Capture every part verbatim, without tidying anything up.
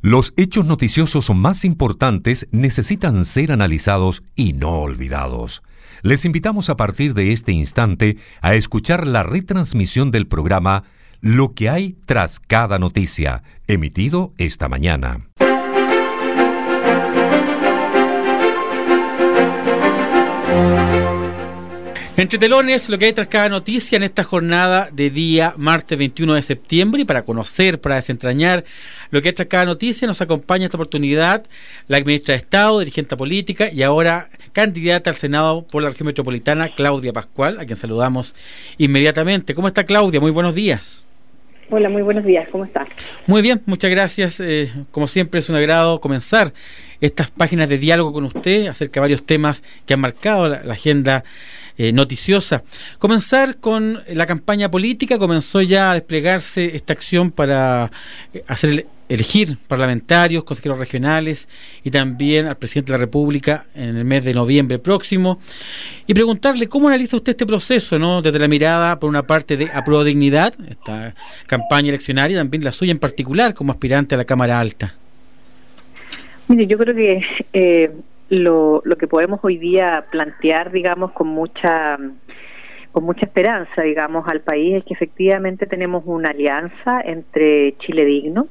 Los hechos noticiosos más importantes necesitan ser analizados y no olvidados. Les invitamos a partir de este instante a escuchar la retransmisión del programa Lo que hay tras cada noticia, emitido esta mañana. Entre telones, lo que hay tras cada noticia en esta jornada de día martes veintiuno de septiembre, y para conocer, para desentrañar lo que hay tras cada noticia, nos acompaña en esta oportunidad la ministra de Estado, dirigente política y ahora candidata al Senado por la región metropolitana, Claudia Pascual, a quien saludamos inmediatamente. ¿Cómo está, Claudia? Muy buenos días. Hola, muy buenos días. ¿Cómo estás? Muy bien, muchas gracias. Eh, como siempre es un agrado comenzar estas páginas de diálogo con usted acerca de varios temas que han marcado la, la agenda Eh, noticiosa. Comenzar con la campaña política. Comenzó ya a desplegarse esta acción para eh, hacer elegir parlamentarios, consejeros regionales y también al presidente de la República en el mes de noviembre próximo, y preguntarle cómo analiza usted este proceso, ¿no? Desde la mirada, por una parte, de Apruebo Dignidad, esta campaña eleccionaria, y también la suya en particular como aspirante a la Cámara Alta. Mire, yo creo que eh, Lo, lo que podemos hoy día plantear, digamos, con mucha con mucha esperanza, digamos, al país, es que efectivamente tenemos una alianza entre Chile Digno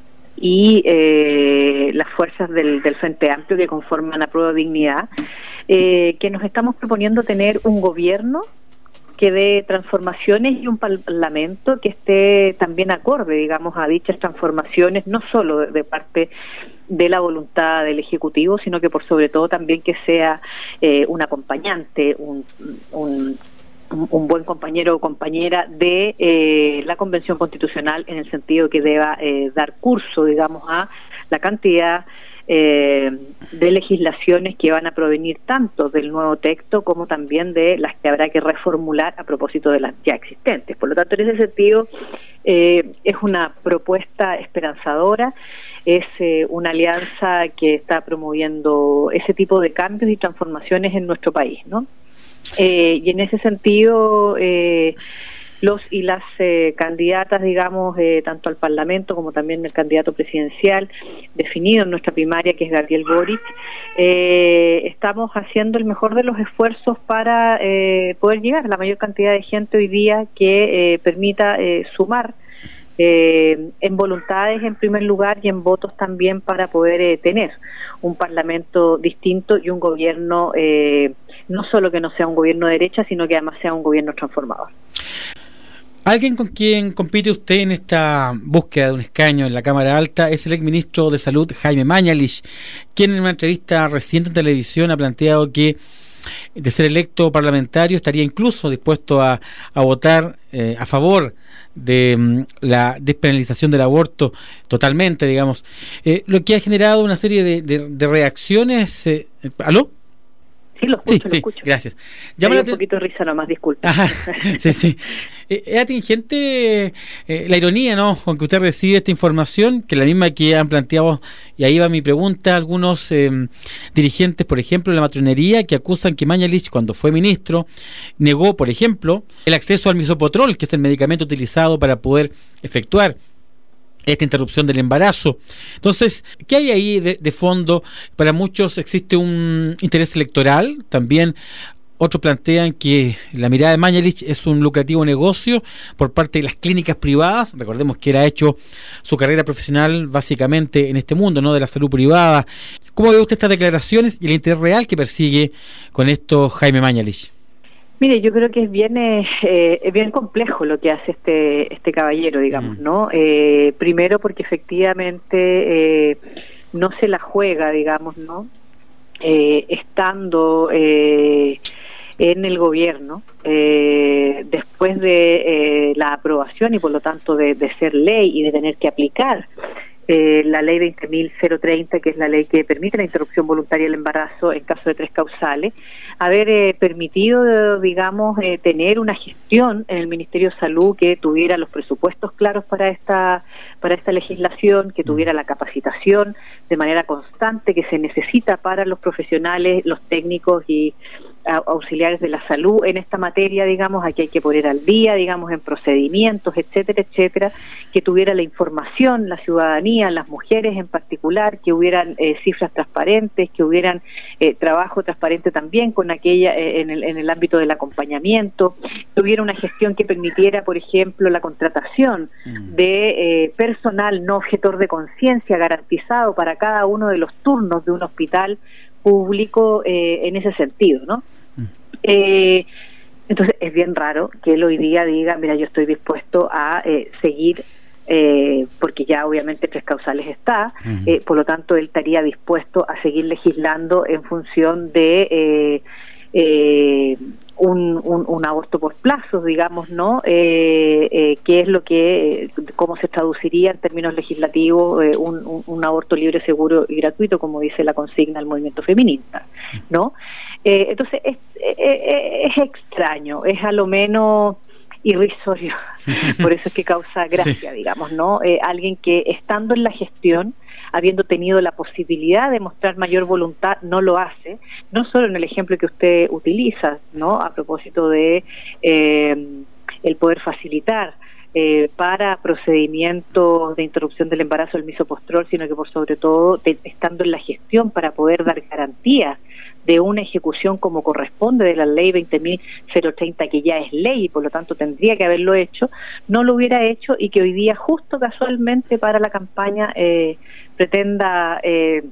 y eh, las fuerzas del, del Frente Amplio que conforman Apruebo Dignidad, eh, que nos estamos proponiendo tener un gobierno que dé transformaciones y un parlamento que esté también acorde, digamos, a dichas transformaciones, no solo de, de parte de la voluntad del Ejecutivo, sino que por sobre todo también que sea eh, un acompañante, un, un, un buen compañero o compañera de eh, la Convención Constitucional, en el sentido que deba eh, dar curso, digamos, a la cantidad eh, de legislaciones que van a provenir tanto del nuevo texto como también de las que habrá que reformular a propósito de las ya existentes. Por lo tanto, en ese sentido, eh, es una propuesta esperanzadora. Es eh, una alianza que está promoviendo ese tipo de cambios y transformaciones en nuestro país, ¿no? Eh, y en ese sentido, eh, los y las eh, candidatas, digamos, eh, tanto al Parlamento como también el candidato presidencial definido en nuestra primaria, que es Gabriel Boric, eh, estamos haciendo el mejor de los esfuerzos para eh, poder llegar a la mayor cantidad de gente hoy día que eh, permita eh, sumar Eh, en voluntades en primer lugar y en votos también, para poder eh, tener un parlamento distinto y un gobierno eh, no solo que no sea un gobierno de derecha, sino que además sea un gobierno transformador. Alguien con quien compite usted en esta búsqueda de un escaño en la Cámara Alta es el exministro de Salud, Jaime Mañalich, quien en una entrevista reciente en televisión ha planteado que, de ser electo parlamentario, estaría incluso dispuesto a, a votar eh, a favor de um, la despenalización del aborto totalmente, digamos, eh, lo que ha generado una serie de, de, de reacciones. Eh, ¿Aló? Sí, lo escucho, sí, lo sí, escucho. Gracias. Llama un poquito de risa nomás, disculpe. Ajá, sí, sí. Eh, es atingente eh, la ironía, ¿no?, con que usted recibe esta información, que es la misma que han planteado, y ahí va mi pregunta, algunos eh, dirigentes, por ejemplo, de la matronería, que acusan que Mañalich, cuando fue ministro, negó, por ejemplo, el acceso al misoprostol, que es el medicamento utilizado para poder efectuar esta interrupción del embarazo. Entonces, ¿qué hay ahí de, de fondo? Para muchos existe un interés electoral. También otros plantean que la mirada de Mañalich es un lucrativo negocio por parte de las clínicas privadas. Recordemos que él ha hecho su carrera profesional básicamente en este mundo, ¿no?, de la salud privada. ¿Cómo ve usted estas declaraciones y el interés real que persigue con esto Jaime Mañalich? Mire, yo creo que es bien eh, es bien complejo lo que hace este este caballero, digamos, mm. ¿no? Eh, primero porque efectivamente eh, no se la juega, digamos, ¿no? Eh, estando eh, en el gobierno, eh, después de eh, la aprobación y por lo tanto de, de ser ley y de tener que aplicar Eh, la ley veinte mil treinta, que es la ley que permite la interrupción voluntaria del embarazo en caso de tres causales, haber eh, permitido, digamos, eh, tener una gestión en el Ministerio de Salud que tuviera los presupuestos claros para esta para esta legislación, que tuviera la capacitación de manera constante que se necesita para los profesionales, los técnicos y auxiliares de la salud en esta materia, digamos, aquí hay que poner al día, digamos, en procedimientos, etcétera, etcétera, que tuviera la información, la ciudadanía, las mujeres en particular, que hubieran eh, cifras transparentes, que hubieran eh, trabajo transparente también con aquella eh, en, el, en el ámbito del acompañamiento, que hubiera una gestión que permitiera, por ejemplo, la contratación mm. de eh, personal no objetor de conciencia garantizado para cada uno de los turnos de un hospital público eh, en ese sentido, ¿no? Mm. Eh, entonces es bien raro que él hoy día diga, mira, yo estoy dispuesto a eh, seguir, eh, porque ya obviamente Tres Causales está, uh-huh. eh, por lo tanto él estaría dispuesto a seguir legislando en función de eh, eh, un, un, un aborto por plazos, digamos, ¿no? Eh, eh, ¿Qué es lo que, eh, cómo se traduciría en términos legislativos eh, un, un, un aborto libre, seguro y gratuito, como dice la consigna del movimiento feminista, ¿no? Eh, entonces es, es, es extraño, es a lo menos irrisorio, por eso es que causa gracia, sí. digamos, ¿no? Eh, alguien que estando en la gestión, habiendo tenido la posibilidad de mostrar mayor voluntad, no lo hace, no solo en el ejemplo que usted utiliza, ¿no? A propósito de eh, el poder facilitar eh, para procedimientos de interrupción del embarazo el misopostrol, sino que por sobre todo de, estando en la gestión para poder dar garantías de una ejecución como corresponde de la ley veinte mil treinta, que ya es ley y por lo tanto tendría que haberlo hecho, no lo hubiera hecho, y que hoy día justo casualmente para la campaña eh, pretenda eh,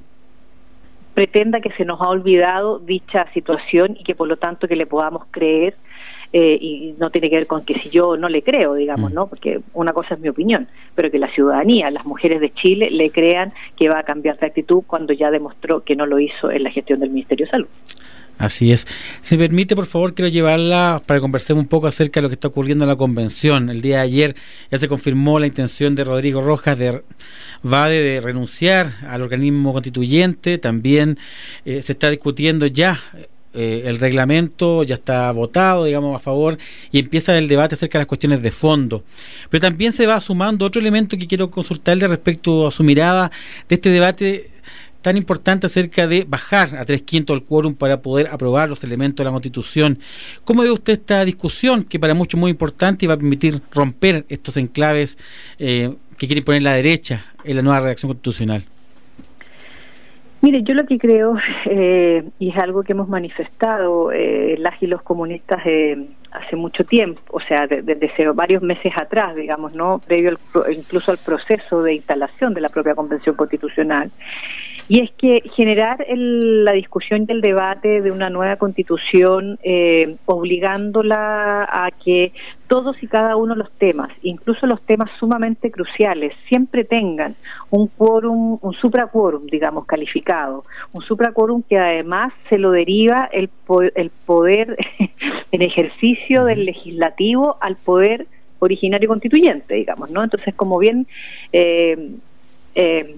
pretenda que se nos ha olvidado dicha situación y que por lo tanto que le podamos creer. Eh, y no tiene que ver con que si yo no le creo, digamos, ¿no? Porque una cosa es mi opinión, pero que la ciudadanía, las mujeres de Chile, le crean que va a cambiar de actitud cuando ya demostró que no lo hizo en la gestión del Ministerio de Salud. Así es. Si me permite, por favor, quiero llevarla para conversar un poco acerca de lo que está ocurriendo en la convención. El día de ayer ya se confirmó la intención de Rodrigo Rojas de Vade de renunciar al organismo constituyente. También eh, se está discutiendo ya Eh, el reglamento, ya está votado, digamos, a favor, y empieza el debate acerca de las cuestiones de fondo. Pero también se va sumando otro elemento que quiero consultarle respecto a su mirada de este debate tan importante acerca de bajar a tres quintos el quórum para poder aprobar los elementos de la Constitución. ¿Cómo ve usted esta discusión, que para muchos es muy importante y va a permitir romper estos enclaves eh, que quiere poner la derecha en la nueva redacción constitucional? Mire, yo lo que creo, eh, y es algo que hemos manifestado eh, las y los comunistas eh, hace mucho tiempo, o sea, desde de, de varios meses atrás, digamos, ¿no? Previo al, incluso al proceso de instalación de la propia Convención Constitucional, y es que generar el, la discusión y el debate de una nueva Constitución, eh, obligándola a que todos y cada uno de los temas, incluso los temas sumamente cruciales, siempre tengan un quórum, un supraquórum, digamos, calificado, un supraquórum que además se lo deriva el, po el poder en ejercicio del legislativo al poder originario constituyente, digamos, ¿no? Entonces, como bien eh, eh,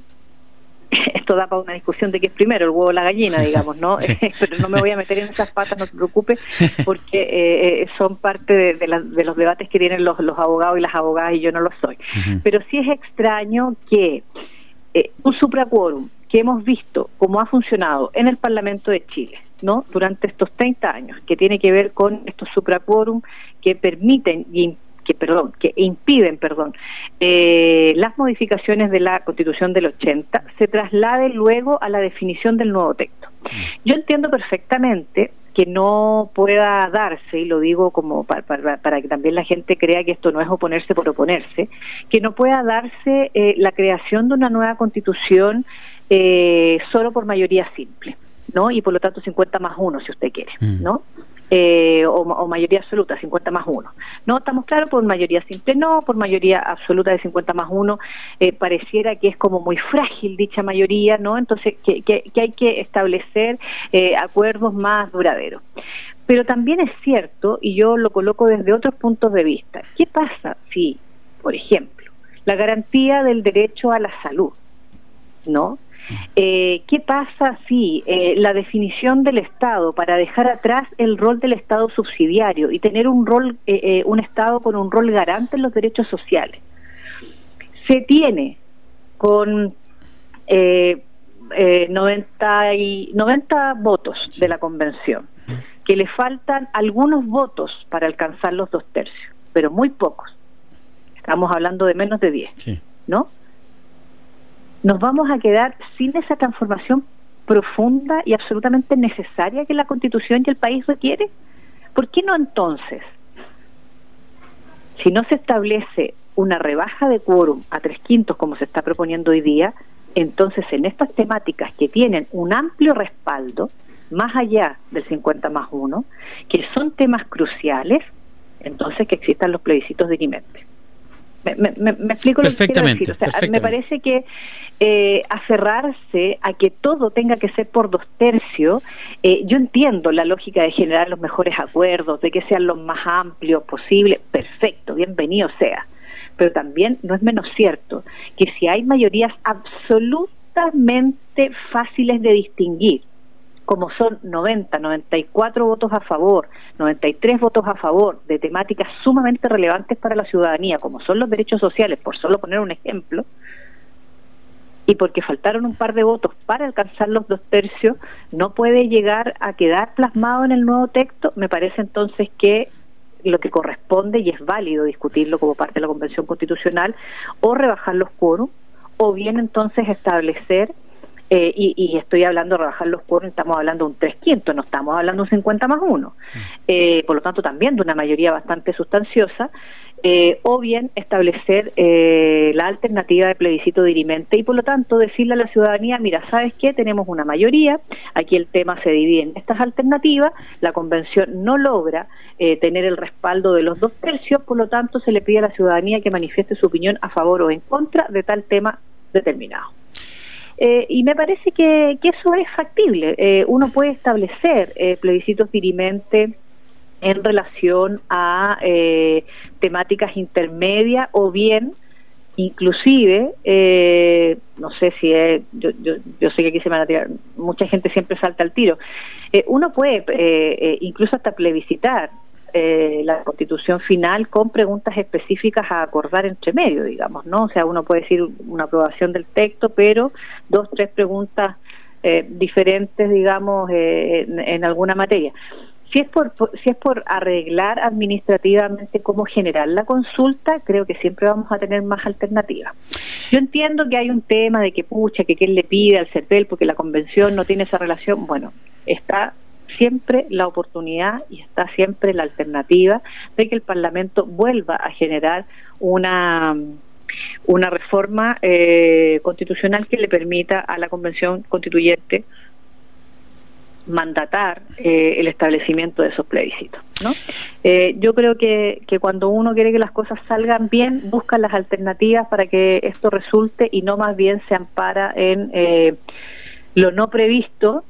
esto da para una discusión de qué es primero, el huevo o la gallina, digamos, ¿no? Sí. Pero no me voy a meter en esas patas, no se preocupe, porque eh, son parte de, de, la, de los debates que tienen los, los abogados y las abogadas, y yo no lo soy. Uh-huh. Pero sí es extraño que eh, un supraquórum que hemos visto cómo ha funcionado en el Parlamento de Chile, ¿no? Durante estos treinta años, que tiene que ver con estos supraquórum que permiten y que perdón, que impiden, perdón, eh, las modificaciones de la Constitución del ochenta, se traslade luego a la definición del nuevo texto. Yo entiendo perfectamente que no pueda darse, y lo digo como para, para, para que también la gente crea que esto no es oponerse por oponerse, que no pueda darse eh, la creación de una nueva Constitución eh, solo por mayoría simple, ¿no? Y por lo tanto cincuenta más uno, si usted quiere, ¿no? Eh, o, o mayoría absoluta, cincuenta más uno. No, estamos claros, por mayoría simple no, por mayoría absoluta de cincuenta más uno, eh, pareciera que es como muy frágil dicha mayoría, ¿no? Entonces, que, que, que hay que establecer eh, acuerdos más duraderos. Pero también es cierto, y yo lo coloco desde otros puntos de vista, ¿qué pasa si, por ejemplo, la garantía del derecho a la salud, ¿no? Eh, ¿Qué pasa si eh, la definición del Estado para dejar atrás el rol del Estado subsidiario y tener un rol, eh, eh, un Estado con un rol garante en los derechos sociales, se tiene con eh, eh, noventa, y, noventa votos de la Convención? que le faltan algunos votos para alcanzar los dos tercios, pero muy pocos. Estamos hablando de menos de diez, sí. ¿no? Nos vamos a quedar sin esa transformación profunda y absolutamente necesaria que la Constitución y el país requiere. ¿Por qué no entonces, si no se establece una rebaja de quórum a tres quintos como se está proponiendo hoy día, entonces en estas temáticas que tienen un amplio respaldo, más allá del cincuenta más uno, que son temas cruciales, entonces que existan los plebiscitos dirimentes? Me, me, me explico lo que quiero decir. O sea, me parece que eh, aferrarse a que todo tenga que ser por dos tercios, eh, yo entiendo la lógica de generar los mejores acuerdos, de que sean los más amplios posibles, perfecto, bienvenido sea, pero también no es menos cierto que si hay mayorías absolutamente fáciles de distinguir, como son noventa, noventa y cuatro votos a favor, noventa y tres votos a favor de temáticas sumamente relevantes para la ciudadanía, como son los derechos sociales, por solo poner un ejemplo, y porque faltaron un par de votos para alcanzar los dos tercios, no puede llegar a quedar plasmado en el nuevo texto. Me parece entonces que lo que corresponde, y es válido discutirlo como parte de la Convención Constitucional, o rebajar los quórum, o bien entonces establecer Eh, y, y estoy hablando de rebajar los quórum, estamos hablando de un tres quintos, no estamos hablando de un cincuenta más uno, eh, por lo tanto también de una mayoría bastante sustanciosa, eh, o bien establecer eh, la alternativa de plebiscito dirimente y por lo tanto decirle a la ciudadanía, mira, ¿sabes qué? Tenemos una mayoría, aquí el tema se divide en estas alternativas, la convención no logra eh, tener el respaldo de los dos tercios, por lo tanto se le pide a la ciudadanía que manifieste su opinión a favor o en contra de tal tema determinado. Eh, y me parece que, que eso es factible. Eh, uno puede establecer eh, plebiscitos dirimentes en relación a eh, temáticas intermedias o bien, inclusive, eh, no sé si es, yo, yo, yo sé que aquí se van a tirar, mucha gente siempre salta al tiro, eh, uno puede eh, eh, incluso hasta plebiscitar Eh, la Constitución final con preguntas específicas a acordar entre medio, digamos, ¿no? O sea, uno puede decir una aprobación del texto, pero dos, tres preguntas eh, diferentes, digamos, eh, en, en alguna materia. Si es por, por si es por arreglar administrativamente cómo generar la consulta, creo que siempre vamos a tener más alternativas. Yo entiendo que hay un tema de que pucha, que quién le pide al CERVEL porque la convención no tiene esa relación. Bueno, está siempre la oportunidad y está siempre la alternativa de que el Parlamento vuelva a generar una una reforma eh, constitucional que le permita a la Convención Constituyente mandatar eh, el establecimiento de esos plebiscitos, ¿no? Eh, yo creo que, que cuando uno quiere que las cosas salgan bien, busca las alternativas para que esto resulte y no más bien se ampara en eh, lo no previsto.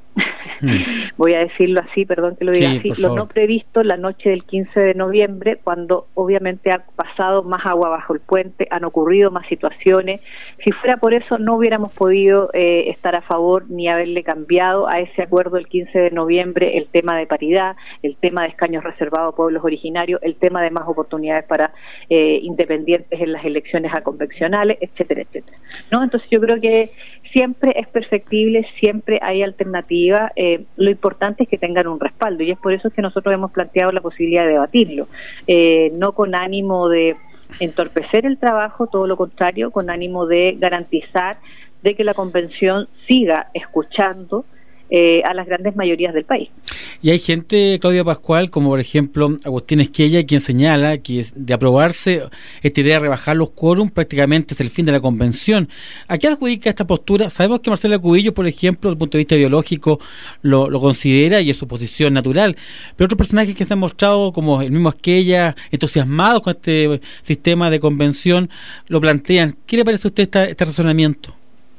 Voy a decirlo así, perdón que lo diga sí, así, lo no previsto la noche del quince de noviembre, cuando obviamente ha pasado más agua bajo el puente, han ocurrido más situaciones. Si fuera por eso no hubiéramos podido eh, estar a favor ni haberle cambiado a ese acuerdo del quince de noviembre el tema de paridad, el tema de escaños reservados a pueblos originarios, el tema de más oportunidades para eh, independientes en las elecciones a convencionales, etcétera, etcétera, ¿no? Entonces yo creo que siempre es perfectible, siempre hay alternativas, eh, lo importante es que tengan un respaldo y es por eso que nosotros hemos planteado la posibilidad de debatirlo, eh, no con ánimo de entorpecer el trabajo, todo lo contrario, con ánimo de garantizar de que la convención siga escuchando eh, a las grandes mayorías del país. Y hay gente, Claudia Pascual, como por ejemplo Agustín Esquella, quien señala que de aprobarse esta idea de rebajar los quórum prácticamente es el fin de la convención. ¿A qué adjudica esta postura? Sabemos que Marcela Cubillos, por ejemplo, desde el punto de vista ideológico, lo, lo considera y es su posición natural, pero otros personajes que se han mostrado, como el mismo Esquella, entusiasmados con este sistema de convención, lo plantean. ¿Qué le parece a usted esta, este razonamiento?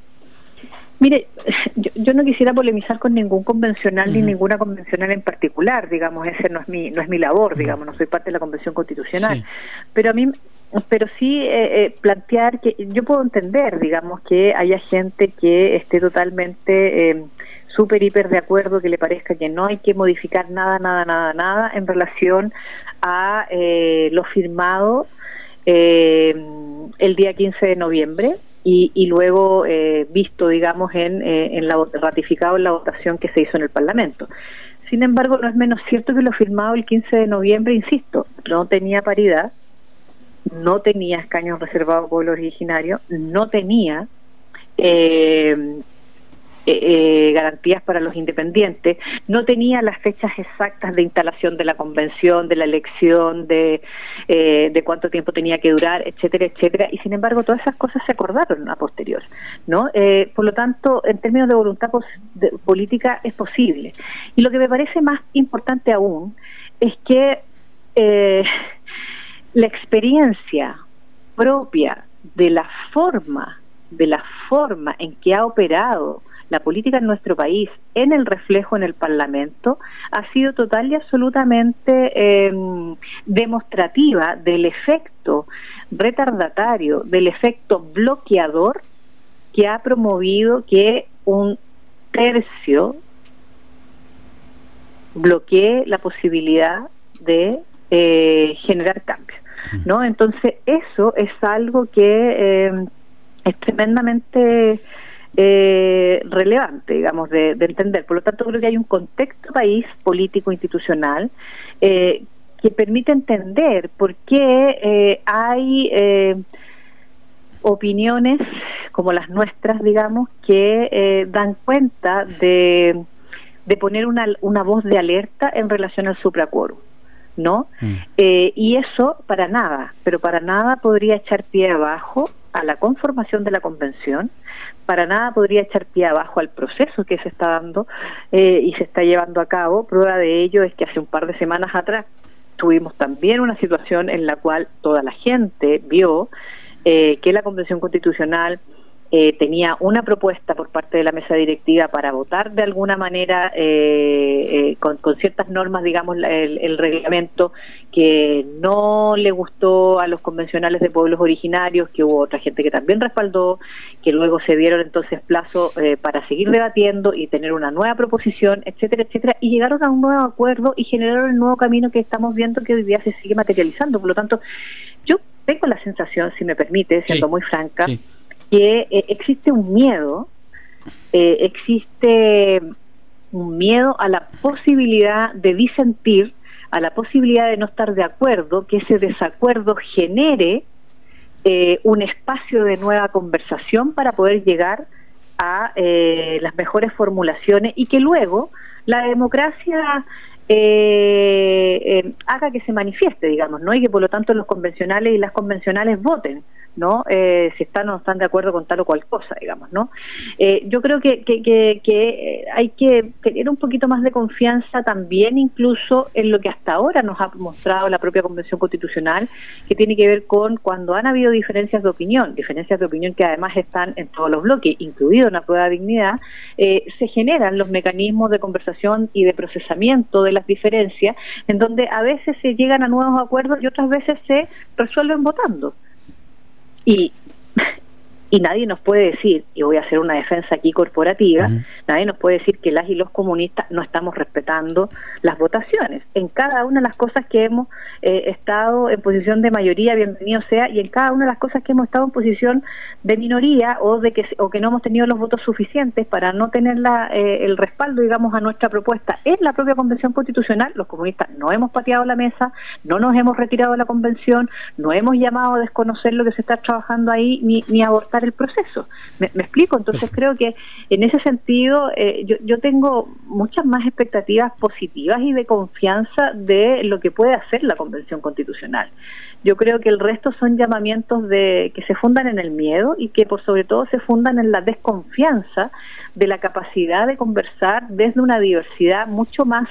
Mire, yo, yo no quisiera polemizar con ningún convencional uh-huh. ni ninguna convencional en particular, digamos, ese no es mi no es mi labor, uh-huh. digamos, no soy parte de la Convención Constitucional, sí. pero a mí, pero sí eh, eh, plantear que yo puedo entender, digamos, que haya gente que esté totalmente eh, súper hiper de acuerdo, que le parezca que no hay que modificar nada, nada, nada, nada en relación a eh, lo firmado eh, el día quince de noviembre. Y, y luego eh, visto, digamos, en, eh, en la ratificado en la votación que se hizo en el Parlamento. Sin embargo, no es menos cierto que lo firmado el quince de noviembre, insisto, no tenía paridad, no tenía escaños reservados a pueblos originarios, no tenía eh, eh, garantías para los independientes, no tenía las fechas exactas de instalación de la convención, de la elección, de, eh, de cuánto tiempo tenía que durar, etcétera, etcétera, y sin embargo todas esas cosas se acordaron a posterior, ¿no? Eh, por lo tanto, en términos de voluntad pos de política es posible. Y lo que me parece más importante aún es que eh, la experiencia propia de la forma, de la forma en que ha operado la política en nuestro país, en el reflejo en el Parlamento, ha sido total y absolutamente eh, demostrativa del efecto retardatario, del efecto bloqueador que ha promovido que un tercio bloquee la posibilidad de eh, generar cambios, ¿no? Entonces eso es algo que eh, es tremendamente Eh, relevante, digamos, de, de entender. Por lo tanto, creo que hay un contexto país político institucional eh, que permite entender por qué eh, hay eh, opiniones como las nuestras, digamos, que eh, dan cuenta de, de poner una, una voz de alerta en relación al supraquórum, ¿no? Mm. Eh, y eso para nada, pero para nada podría echar pie abajo a la conformación de la convención, para nada podría echar pie abajo al proceso que se está dando eh, y se está llevando a cabo. Prueba de ello es que hace un par de semanas atrás tuvimos también una situación en la cual toda la gente vio eh, que la Convención Constitucional eh, tenía una propuesta por parte de la mesa directiva para votar de alguna manera eh, eh, con, con ciertas normas, digamos, el, el reglamento que no le gustó a los convencionales de pueblos originarios, que hubo otra gente que también respaldó, que luego se dieron entonces plazo eh, para seguir debatiendo y tener una nueva proposición, etcétera, etcétera, y llegaron a un nuevo acuerdo y generaron el nuevo camino que estamos viendo que hoy día se sigue materializando. Por lo tanto, yo tengo la sensación, si me permite, siendo sí, muy franca, sí. que eh, existe un miedo, eh, existe un miedo a la posibilidad de disentir, a la posibilidad de no estar de acuerdo, que ese desacuerdo genere eh, un espacio de nueva conversación para poder llegar a eh, las mejores formulaciones y que luego la democracia eh, eh, haga que se manifieste, digamos, ¿no? Y que por lo tanto los convencionales y las convencionales voten, ¿no? Eh, si están o no están de acuerdo con tal o cual cosa, digamos, ¿no? Eh, yo creo que, que, que, que hay que tener un poquito más de confianza también incluso en lo que hasta ahora nos ha mostrado la propia Convención Constitucional, que tiene que ver con cuando han habido diferencias de opinión, diferencias de opinión que además están en todos los bloques, incluido una prueba de dignidad, eh, se generan los mecanismos de conversación y de procesamiento de las diferencias, en donde a veces se llegan a nuevos acuerdos y otras veces se resuelven votando. Y, y nadie nos puede decir, y voy a hacer una defensa aquí corporativa, uh-huh. nadie nos puede decir que las y los comunistas no estamos respetando las votaciones. En cada una de las cosas que hemos eh, estado en posición de mayoría, bienvenido sea, y en cada una de las cosas que hemos estado en posición de minoría o de que o que no hemos tenido los votos suficientes para no tener la, eh, el respaldo, digamos, a nuestra propuesta en la propia Convención Constitucional, los comunistas no hemos pateado la mesa, no nos hemos retirado de la convención, no hemos llamado a desconocer lo que se está trabajando ahí, ni, ni a abortar el proceso. ¿Me, me explico? Entonces creo que en ese sentido eh, yo, yo tengo muchas más expectativas positivas y de confianza de lo que puede hacer la Convención Constitucional. Yo creo que el resto son llamamientos de que se fundan en el miedo y que por sobre todo se fundan en la desconfianza de la capacidad de conversar desde una diversidad mucho más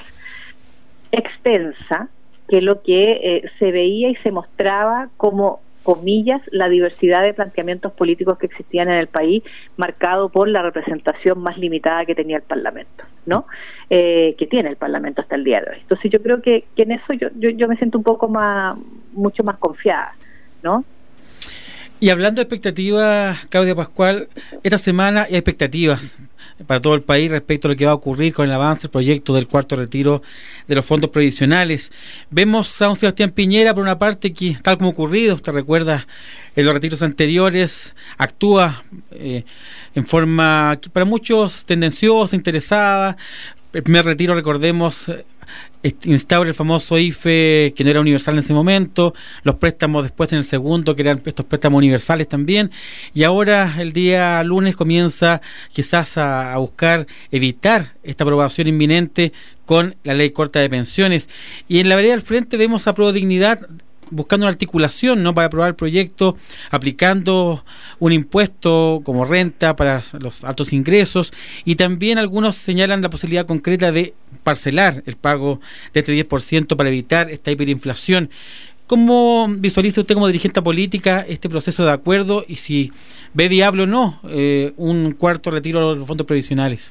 extensa que lo que eh, se veía y se mostraba como, comillas, la diversidad de planteamientos políticos que existían en el país, marcado por la representación más limitada que tenía el Parlamento, ¿no? Eh, que tiene el Parlamento hasta el día de hoy. Entonces yo creo que, que en eso yo, yo, yo me siento un poco más, mucho más confiada, ¿no? Y hablando de expectativas, Claudia Pascual, esta semana hay expectativas para todo el país respecto a lo que va a ocurrir con el avance del proyecto del cuarto retiro de los fondos previsionales. Vemos a un Sebastián Piñera, por una parte, que tal como ocurrido, usted recuerda, en los retiros anteriores, actúa eh, en forma para muchos tendenciosa, interesada, el primer retiro, recordemos, instaura el famoso I F E, que no era universal en ese momento, los préstamos después en el segundo, que eran estos préstamos universales también, y ahora el día lunes comienza quizás a, a buscar evitar esta aprobación inminente con la ley corta de pensiones. Y en la vereda del frente vemos a Prodignidad buscando una articulación, ¿no?, para aprobar el proyecto, aplicando un impuesto como renta para los altos ingresos, y también algunos señalan la posibilidad concreta de parcelar el pago de este diez por ciento para evitar esta hiperinflación. ¿Cómo visualiza usted como dirigente política este proceso de acuerdo y si ve viable o no eh, un cuarto retiro de los fondos previsionales?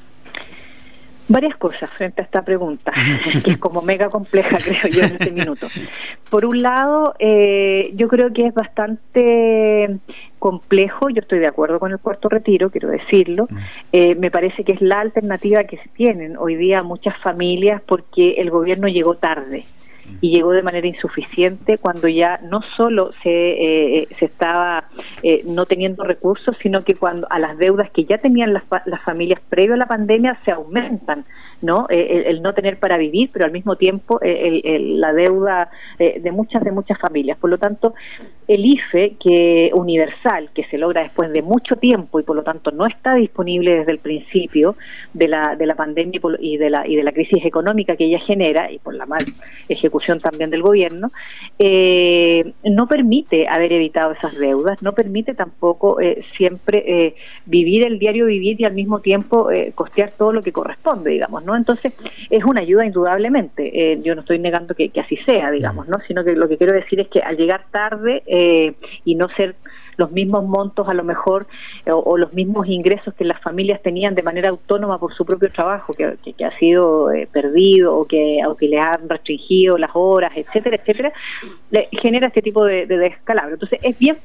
Varias cosas frente a esta pregunta, que es como mega compleja, creo yo, en este minuto. Por un lado, eh, yo creo que es bastante complejo, yo estoy de acuerdo con el cuarto retiro, quiero decirlo, eh, me parece que es la alternativa que se tienen hoy día muchas familias porque el gobierno llegó tarde. Y llegó de manera insuficiente cuando ya no solo se eh, se estaba eh, no teniendo recursos, sino que cuando a las deudas que ya tenían las, las familias previo a la pandemia se aumentan, ¿no? Eh, el, el no tener para vivir, pero al mismo tiempo eh, el, el, la deuda eh, de muchas de muchas familias. Por lo tanto, el I F E que universal, que se logra después de mucho tiempo y por lo tanto no está disponible desde el principio de la de la pandemia y, por, y de la y de la crisis económica que ella genera y por la mal ejecución también del gobierno, eh, no permite haber evitado esas deudas, no permite tampoco eh, siempre eh, vivir el diario vivir y al mismo tiempo eh, costear todo lo que corresponde, digamos, ¿no? Entonces, es una ayuda indudablemente, eh, yo no estoy negando que, que así sea, digamos, ¿no? Sino que lo que quiero decir es que al llegar tarde eh, y no ser los mismos montos a lo mejor o, o los mismos ingresos que las familias tenían de manera autónoma por su propio trabajo que, que, que ha sido eh, perdido o que, o que les han restringido las horas, etcétera, etcétera, le genera este tipo de, de descalabro. Entonces es bien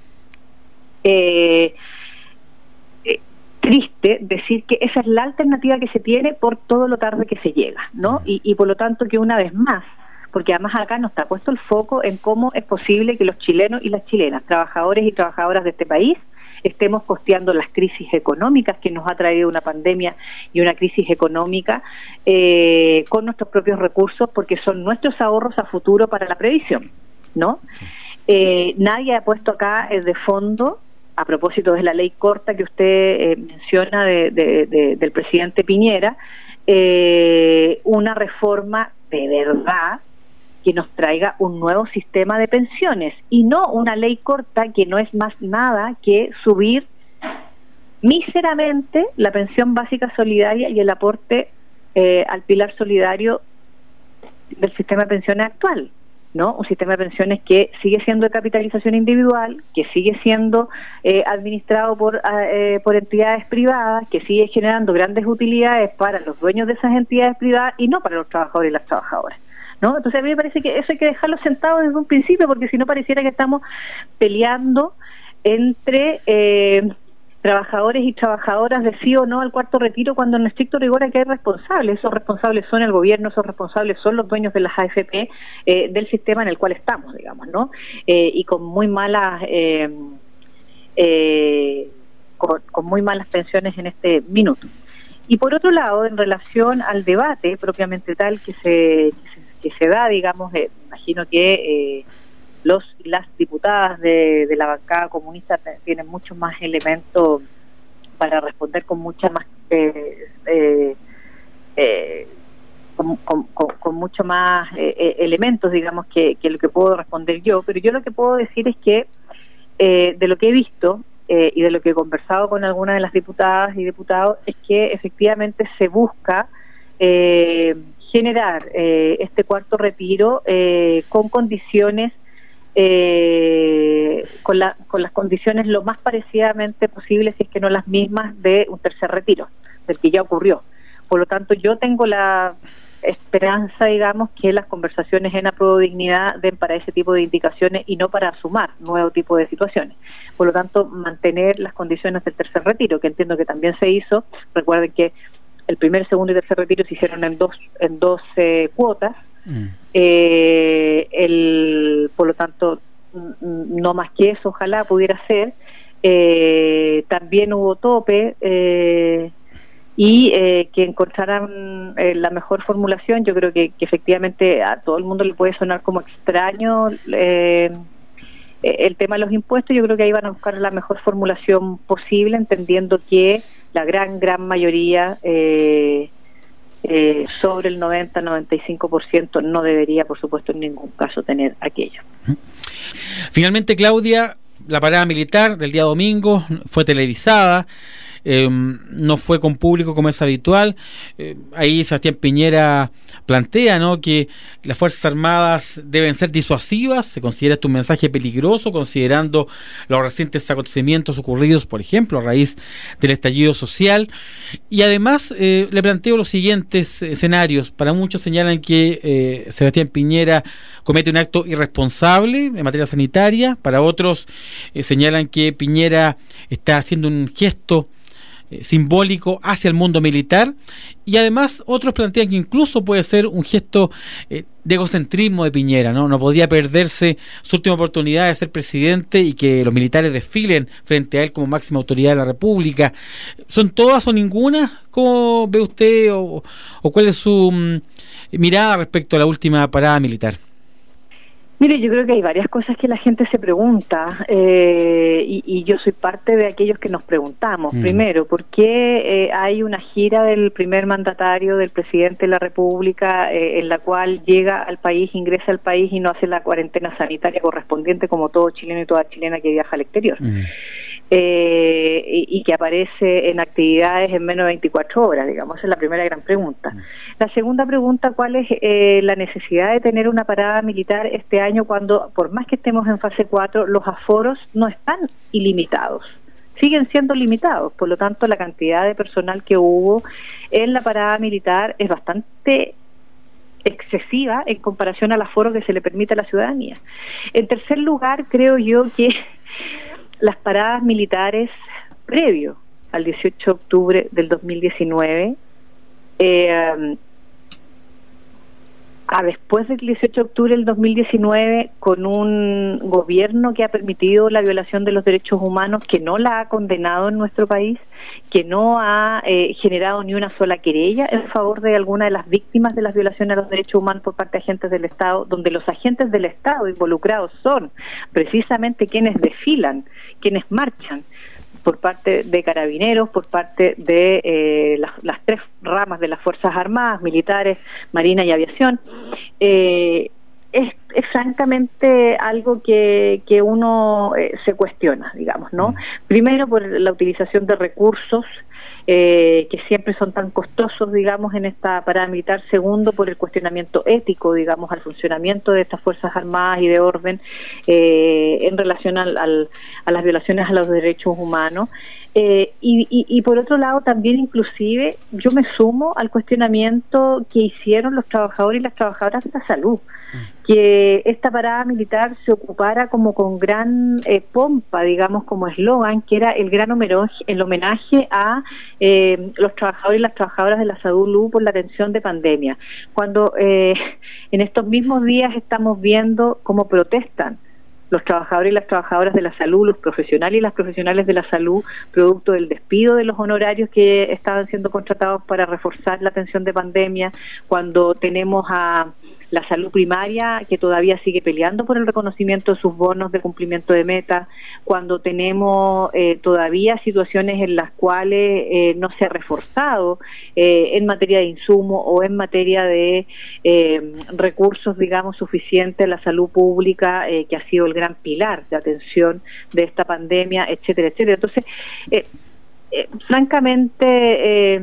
eh, eh, triste decir que esa es la alternativa que se tiene por todo lo tarde que se llega, ¿no? Y, y por lo tanto que una vez más, porque además acá nos está puesto el foco en cómo es posible que los chilenos y las chilenas, trabajadores y trabajadoras de este país, estemos costeando las crisis económicas que nos ha traído una pandemia y una crisis económica eh, con nuestros propios recursos, porque son nuestros ahorros a futuro para la previsión, ¿no? Eh, nadie ha puesto acá eh, de fondo, a propósito de la ley corta que usted eh, menciona de, de, de, del presidente Piñera, eh, una reforma de verdad que nos traiga un nuevo sistema de pensiones y no una ley corta que no es más nada que subir míseramente la pensión básica solidaria y el aporte eh, al pilar solidario del sistema de pensiones actual, ¿no? Un sistema de pensiones que sigue siendo de capitalización individual, que sigue siendo eh, administrado por, eh, por entidades privadas, que sigue generando grandes utilidades para los dueños de esas entidades privadas y no para los trabajadores y las trabajadoras, ¿no? Entonces a mí me parece que eso hay que dejarlo sentado desde un principio, porque si no pareciera que estamos peleando entre eh, trabajadores y trabajadoras de sí o no al cuarto retiro, cuando en estricto rigor aquí hay responsables. Esos responsables son el gobierno, esos responsables son los dueños de las A F P eh, del sistema en el cual estamos, digamos, ¿no? Eh, y con muy malas eh, eh, con, con muy malas pensiones en este minuto. Y por otro lado, en relación al debate propiamente tal que se, que se que se da, digamos, eh, imagino que eh, los y las diputadas de, de la bancada comunista tienen muchos más elementos para responder con mucha más eh, eh, eh, con, con, con, con mucho más eh, elementos, digamos, que, que lo que puedo responder yo, pero yo lo que puedo decir es que eh, de lo que he visto eh, y de lo que he conversado con algunas de las diputadas y diputados es que efectivamente se busca eh, generar eh, este cuarto retiro eh, con condiciones eh, con, la, con las condiciones lo más parecidamente posible, si es que no las mismas, de un tercer retiro, del que ya ocurrió. Por lo tanto, yo tengo la esperanza, digamos, que las conversaciones en Aprodignidad den para ese tipo de indicaciones y no para sumar nuevo tipo de situaciones. Por lo tanto, mantener las condiciones del tercer retiro, que entiendo que también se hizo. Recuerden que el primer, segundo y tercer retiro se hicieron en dos en dos eh, cuotas. Mm. Eh, el, por lo tanto, no más que eso, ojalá pudiera ser. Eh, también hubo tope eh, y eh, que encontraran eh, la mejor formulación. Yo creo que, que efectivamente a todo el mundo le puede sonar como extraño eh, el tema de los impuestos. Yo creo que ahí van a buscar la mejor formulación posible, entendiendo que la gran, gran mayoría, eh, eh, sobre el noventa, noventa y cinco por ciento, no debería, por supuesto, en ningún caso tener aquello. Finalmente, Claudia, la parada militar del día domingo fue televisada. Eh, no fue con público como es habitual. Eh, ahí Sebastián Piñera plantea, ¿no?, que las Fuerzas Armadas deben ser disuasivas. Se considera este un mensaje peligroso, considerando los recientes acontecimientos ocurridos, por ejemplo, a raíz del estallido social. Y además eh, le planteo los siguientes escenarios. Para muchos señalan que eh, Sebastián Piñera comete un acto irresponsable en materia sanitaria. Para otros eh, señalan que Piñera está haciendo un gesto Eh, simbólico hacia el mundo militar, y además otros plantean que incluso puede ser un gesto eh, de egocentrismo de Piñera, ¿no? No podría perderse su última oportunidad de ser presidente y que los militares desfilen frente a él como máxima autoridad de la República. ¿Son todas o ninguna? ¿Cómo ve usted o, o cuál es su mm, mirada respecto a la última parada militar? Mire, yo creo que hay varias cosas que la gente se pregunta, eh, y, y yo soy parte de aquellos que nos preguntamos. Mm. Primero, ¿por qué eh, hay una gira del primer mandatario, del presidente de la República, eh, en la cual llega al país, ingresa al país y no hace la cuarentena sanitaria correspondiente como todo chileno y toda chilena que viaja al exterior? Mm. Eh, y, y que aparece en actividades en menos de veinticuatro horas, digamos. Esa es la primera gran pregunta. La segunda pregunta, ¿cuál es eh, la necesidad de tener una parada militar este año cuando, por más que estemos en fase cuatro, los aforos no están ilimitados? Siguen siendo limitados, por lo tanto la cantidad de personal que hubo en la parada militar es bastante excesiva en comparación al aforo que se le permite a la ciudadanía. En tercer lugar, creo yo que las paradas militares previo al dieciocho de octubre del dos mil diecinueve, eh, a después del dieciocho de octubre del dos mil diecinueve, con un gobierno que ha permitido la violación de los derechos humanos, que no la ha condenado en nuestro país, que no ha eh, generado ni una sola querella en favor de alguna de las víctimas de las violaciones a los derechos humanos por parte de agentes del Estado, donde los agentes del Estado involucrados son precisamente quienes desfilan, quienes marchan, por parte de carabineros, por parte de eh, las, las tres ramas de las Fuerzas Armadas, militares, marina y aviación. Eh, es, es francamente algo que, que uno eh, se cuestiona, digamos, ¿no? Primero por la utilización de recursos eh, que siempre son tan costosos, digamos, en esta parada militar. Segundo, por el cuestionamiento ético, digamos, al funcionamiento de estas Fuerzas Armadas y de orden eh, en relación al, al, a las violaciones a los derechos humanos. Eh, y, y, y por otro lado también, inclusive, yo me sumo al cuestionamiento que hicieron los trabajadores y las trabajadoras de la salud, que esta parada militar se ocupara como con gran eh, pompa, digamos, como eslogan, que era el gran homenaje, el homenaje a eh, los trabajadores y las trabajadoras de la salud por la atención de pandemia, cuando eh, en estos mismos días estamos viendo cómo protestan los trabajadores y las trabajadoras de la salud, los profesionales y las profesionales de la salud, producto del despido de los honorarios que estaban siendo contratados para reforzar la atención de pandemia, cuando tenemos a la salud primaria que todavía sigue peleando por el reconocimiento de sus bonos de cumplimiento de meta, cuando tenemos eh, todavía situaciones en las cuales eh, no se ha reforzado eh, en materia de insumo o en materia de eh, recursos, digamos, suficientes a la salud pública, eh, que ha sido el gran pilar de atención de esta pandemia, etcétera, etcétera. Entonces, eh, eh, francamente, eh,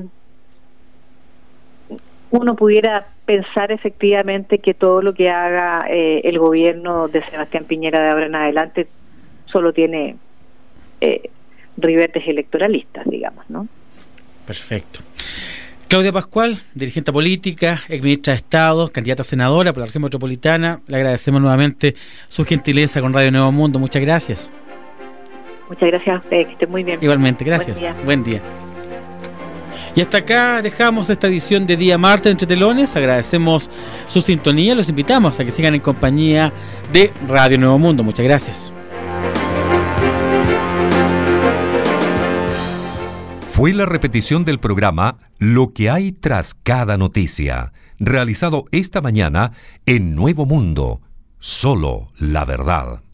uno pudiera pensar efectivamente que todo lo que haga eh, el gobierno de Sebastián Piñera de ahora en adelante solo tiene eh, ribetes electoralistas, digamos, ¿no? Perfecto. Claudia Pascual, dirigente política, exministra de Estado, candidata a senadora por la región metropolitana, le agradecemos nuevamente su gentileza con Radio Nuevo Mundo. Muchas gracias. Muchas gracias a ustedes, que estén muy bien. Igualmente, gracias. Buen día. Buen día. Y hasta acá dejamos esta edición de Día Martes Entre Telones. Agradecemos su sintonía. Los invitamos a que sigan en compañía de Radio Nuevo Mundo. Muchas gracias. Fue la repetición del programa Lo que hay tras cada noticia, realizado esta mañana en Nuevo Mundo. Solo la verdad.